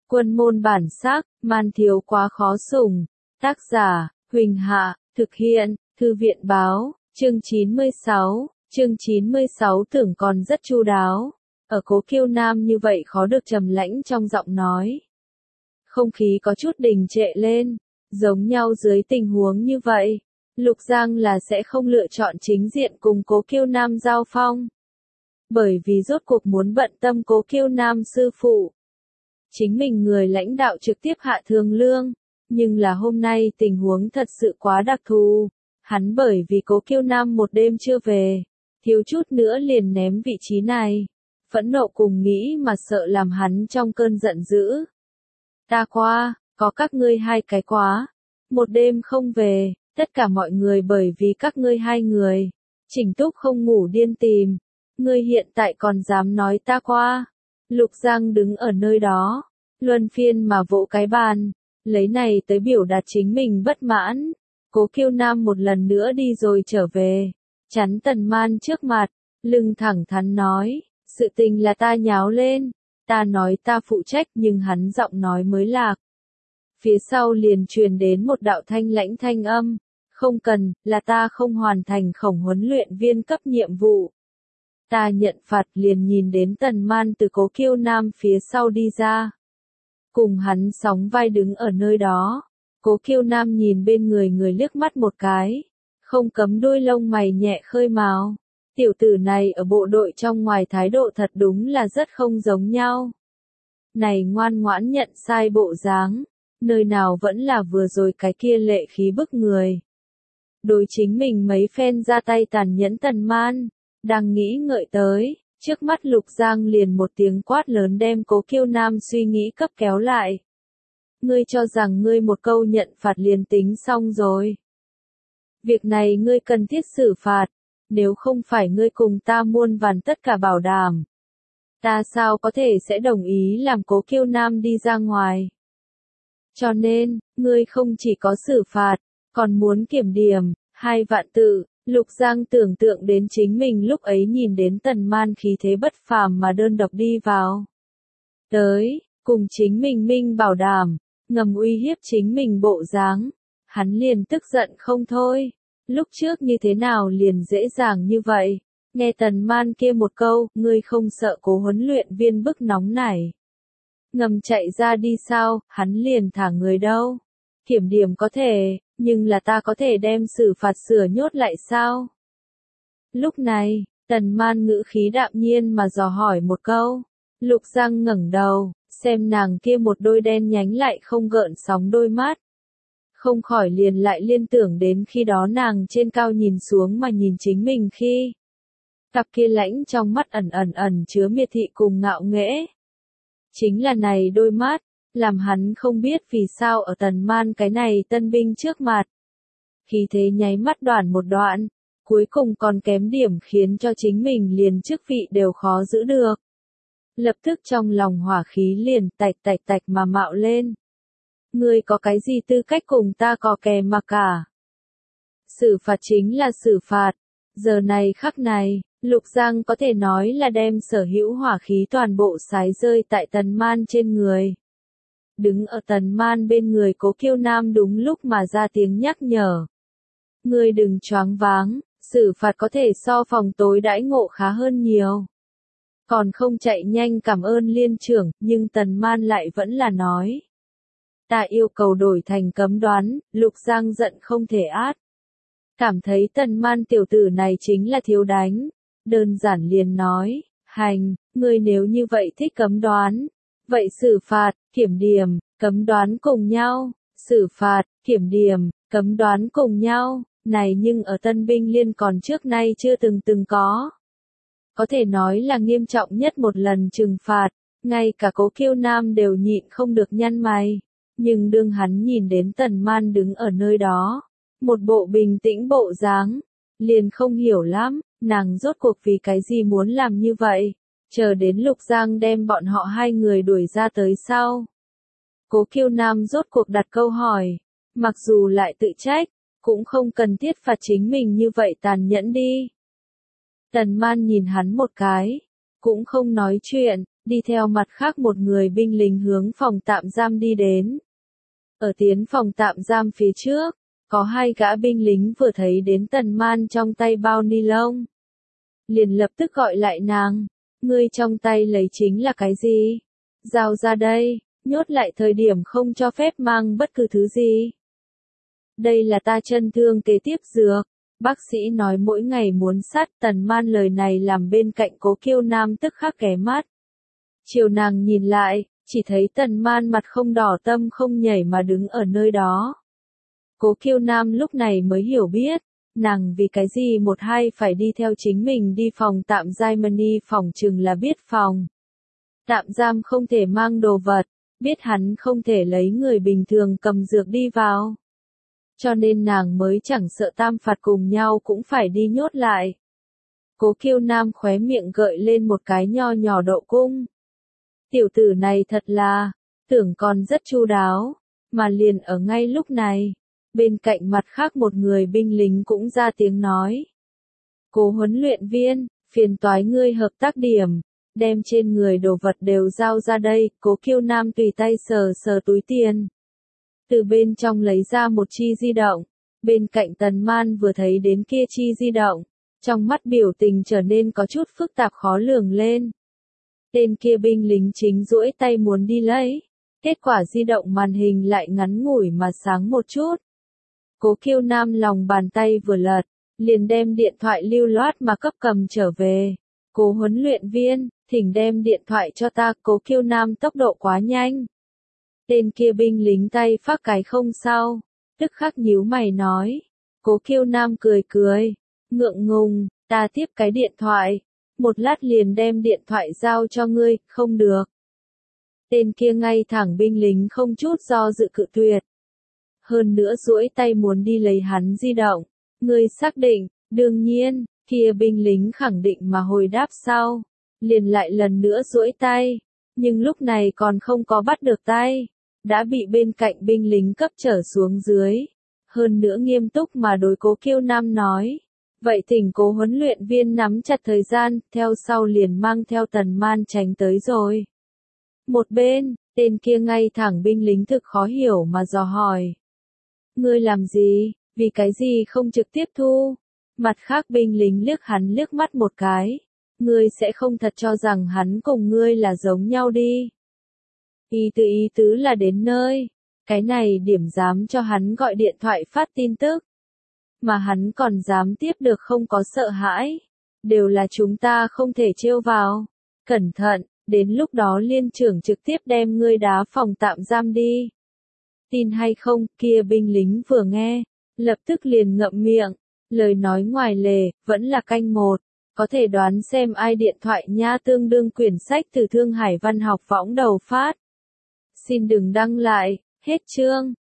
Quân môn bản sắc, man thiếu quá khó sủng. Tác giả, Huỳnh Hạ, thực hiện, Thư viện báo, chương 96 tưởng còn rất chu đáo. Ở Cố Kiêu Nam như vậy khó được trầm lãnh trong giọng nói. Không khí có chút đình trệ lên, giống nhau dưới tình huống như vậy. Lục Giang là sẽ không lựa chọn chính diện cùng Cố Kiêu Nam giao phong. Bởi vì rốt cuộc muốn bận tâm Cố Kiêu Nam sư phụ. Chính mình người lãnh đạo trực tiếp hạ thường lương, nhưng là hôm nay tình huống thật sự quá đặc thù. Hắn bởi vì Cố Kiêu Nam một đêm chưa về, thiếu chút nữa liền ném vị trí này. Phẫn nộ cùng nghĩ mà sợ làm hắn trong cơn giận dữ. Ta qua, có các ngươi hai cái quá. Một đêm không về, tất cả mọi người bởi vì các ngươi hai người. Trình Túc không ngủ điên tìm. Ngươi hiện tại còn dám nói ta qua. Lục Giang đứng ở nơi đó, luân phiên mà vỗ cái bàn, lấy này tới biểu đạt chính mình bất mãn. Cố Kiêu Nam một lần nữa đi rồi trở về, chắn Tần Man trước mặt, lưng thẳng thắn nói, sự tình là ta nháo lên, ta nói ta phụ trách nhưng hắn giọng nói mới lạc. Phía sau liền truyền đến một đạo thanh lãnh thanh âm, không cần, là ta không hoàn thành khổng huấn luyện viên cấp nhiệm vụ. Ta nhận phạt liền nhìn đến Tần Man từ Cố Kiêu Nam phía sau đi ra. Cùng hắn sóng vai đứng ở nơi đó. Cố Kiêu Nam nhìn bên người người liếc mắt một cái. Không cấm đôi lông mày nhẹ khơi mào. Tiểu tử này ở bộ đội trong ngoài thái độ thật đúng là rất không giống nhau. Này ngoan ngoãn nhận sai bộ dáng. Nơi nào vẫn là vừa rồi cái kia lệ khí bức người. Đối chính mình mấy phen ra tay tàn nhẫn Tần Man. Đang nghĩ ngợi tới, trước mắt Lục Giang liền một tiếng quát lớn đem Cố Kiêu Nam suy nghĩ cấp kéo lại. Ngươi cho rằng ngươi một câu nhận phạt liền tính xong rồi. Việc này ngươi cần thiết xử phạt, nếu không phải ngươi cùng ta muôn vàn tất cả bảo đảm. Ta sao có thể sẽ đồng ý làm Cố Kiêu Nam đi ra ngoài. Cho nên, ngươi không chỉ có xử phạt, còn muốn kiểm điểm, 2 vạn tự. Lục Giang tưởng tượng đến chính mình lúc ấy nhìn đến Tần Man khí thế bất phàm mà đơn độc đi vào. Tới, cùng chính mình minh bảo đảm, ngầm uy hiếp chính mình bộ dáng. Hắn liền tức giận không thôi. Lúc trước như thế nào liền dễ dàng như vậy. Nghe Tần Man kia một câu, ngươi không sợ Cố huấn luyện viên bức nóng này. Ngầm chạy ra đi sao, hắn liền thả người đâu. Kiểm điểm có thể, nhưng là ta có thể đem xử phạt sửa nhốt lại sao? Lúc này, Tần Man ngữ khí đạm nhiên mà dò hỏi một câu. Lục Giang ngẩng đầu, xem nàng kia một đôi đen nhánh lại không gợn sóng đôi mắt. Không khỏi liền lại liên tưởng đến khi đó nàng trên cao nhìn xuống mà nhìn chính mình khi. Cặp kia lãnh trong mắt ẩn chứa miệt thị cùng ngạo nghễ. Chính là này đôi mắt. Làm hắn không biết vì sao ở Tần Man cái này tân binh trước mặt. Khí thế nháy mắt đoạn một đoạn, cuối cùng còn kém điểm khiến cho chính mình liền chức vị đều khó giữ được. Lập tức trong lòng hỏa khí liền tạch mà mạo lên. Ngươi có cái gì tư cách cùng ta có kè mà cả? Xử phạt chính là xử phạt. Giờ này khắc này, Lục Giang có thể nói là đem sở hữu hỏa khí toàn bộ sái rơi tại Tần Man trên người. Đứng ở Tần Man bên người Cố Kiêu Nam đúng lúc mà ra tiếng nhắc nhở. Ngươi đừng choáng váng, xử phạt có thể so phòng tối đãi ngộ khá hơn nhiều. Còn không chạy nhanh cảm ơn liên trưởng, nhưng Tần Man lại vẫn là nói. Ta yêu cầu đổi thành cấm đoán, Lục Giang giận không thể át. Cảm thấy Tần Man tiểu tử này chính là thiếu đánh. Đơn giản liền nói, hành, ngươi nếu như vậy thích cấm đoán. Vậy xử phạt, kiểm điểm, cấm đoán cùng nhau, xử phạt, kiểm điểm, cấm đoán cùng nhau, này nhưng ở tân binh liên còn trước nay chưa từng có. Có thể nói là nghiêm trọng nhất một lần trừng phạt, ngay cả Cố Kiêu Nam đều nhịn không được nhăn mày. Nhưng đương hắn nhìn đến Tần Man đứng ở nơi đó, một bộ bình tĩnh bộ dáng, liền không hiểu lắm, nàng rốt cuộc vì cái gì muốn làm như vậy. Chờ đến Lục Giang đem bọn họ hai người đuổi ra tới sau. Cố Kiêu Nam rốt cuộc đặt câu hỏi, mặc dù lại tự trách, cũng không cần thiết phạt chính mình như vậy tàn nhẫn đi. Tần Man nhìn hắn một cái, cũng không nói chuyện, đi theo mặt khác một người binh lính hướng phòng tạm giam đi đến. Ở tiến phòng tạm giam phía trước, có hai gã binh lính vừa thấy đến Tần Man trong tay bao ni lông. Liền lập tức gọi lại nàng, ngươi trong tay lấy chính là cái gì? Giao ra đây, nhốt lại thời điểm không cho phép mang bất cứ thứ gì. Đây là ta chân thương kế tiếp dược. Bác sĩ nói mỗi ngày muốn sát. Tần Man lời này làm bên cạnh Cố Kiêu Nam tức khắc ghé mắt. Chiều nàng nhìn lại, chỉ thấy Tần Man mặt không đỏ tâm không nhảy mà đứng ở nơi đó. Cố Kiêu Nam lúc này mới hiểu biết, nàng vì cái gì một hai phải đi theo chính mình đi phòng tạm Germany, phòng chừng là biết phòng tạm giam không thể mang đồ vật, biết hắn không thể lấy người bình thường cầm dược đi vào. Cho nên nàng mới chẳng sợ tam phạt cùng nhau cũng phải đi nhốt lại. Cố Kiêu Nam khóe miệng gợi lên một cái nho nhỏ độ cung. Tiểu tử này thật là, tưởng còn rất chu đáo, mà liền ở ngay lúc này, bên cạnh mặt khác một người binh lính cũng ra tiếng nói. Cố huấn luyện viên, phiền toái ngươi hợp tác điểm, đem trên người đồ vật đều giao ra đây. Cố Kiêu Nam tùy tay sờ sờ túi tiền. Từ bên trong lấy ra một chi di động, bên cạnh Tần Man vừa thấy đến kia chi di động, trong mắt biểu tình trở nên có chút phức tạp khó lường lên. Tên kia binh lính chính duỗi tay muốn đi lấy, kết quả di động màn hình lại ngắn ngủi mà sáng một chút. Cố Kiêu Nam lòng bàn tay vừa lật, liền đem điện thoại lưu loát mà cấp cầm trở về. Cố huấn luyện viên, thỉnh đem điện thoại cho ta. Cố Kiêu Nam tốc độ quá nhanh. Tên kia binh lính tay phát cái không sao, tức khắc nhíu mày nói. Cố Kiêu Nam cười cười, ngượng ngùng, ta tiếp cái điện thoại, một lát liền đem điện thoại giao cho ngươi. Không được. Tên kia ngay thẳng binh lính không chút do dự cự tuyệt. Hơn nữa duỗi tay muốn đi lấy hắn di động. Ngươi xác định? Đương nhiên. Kia binh lính khẳng định mà hồi đáp sau, liền lại lần nữa duỗi tay, nhưng lúc này còn không có bắt được tay, đã bị bên cạnh binh lính cấp trở xuống dưới. Hơn nữa nghiêm túc mà đối Cố Kiêu Nam nói, vậy thỉnh Cố huấn luyện viên nắm chặt thời gian, theo sau liền mang theo Tần Man tránh tới rồi. Một bên, tên kia ngay thẳng binh lính thực khó hiểu mà dò hỏi. Ngươi làm gì, vì cái gì không trực tiếp thu? Mặt khác binh lính liếc hắn liếc mắt một cái. Ngươi sẽ không thật cho rằng hắn cùng ngươi là giống nhau đi. Ý tứ là đến nơi. Cái này điểm dám cho hắn gọi điện thoại phát tin tức. Mà hắn còn dám tiếp được không có sợ hãi. Đều là chúng ta không thể trêu vào. Cẩn thận, đến lúc đó liên trưởng trực tiếp đem ngươi đá phòng tạm giam đi. Tin hay không, kia binh lính vừa nghe, lập tức liền ngậm miệng. Lời nói ngoài lề, vẫn là canh một. Có thể đoán xem ai điện thoại nha. Tương đương quyển sách từ Thương Hải Văn học võng đầu phát. Xin đừng đăng lại, hết chương.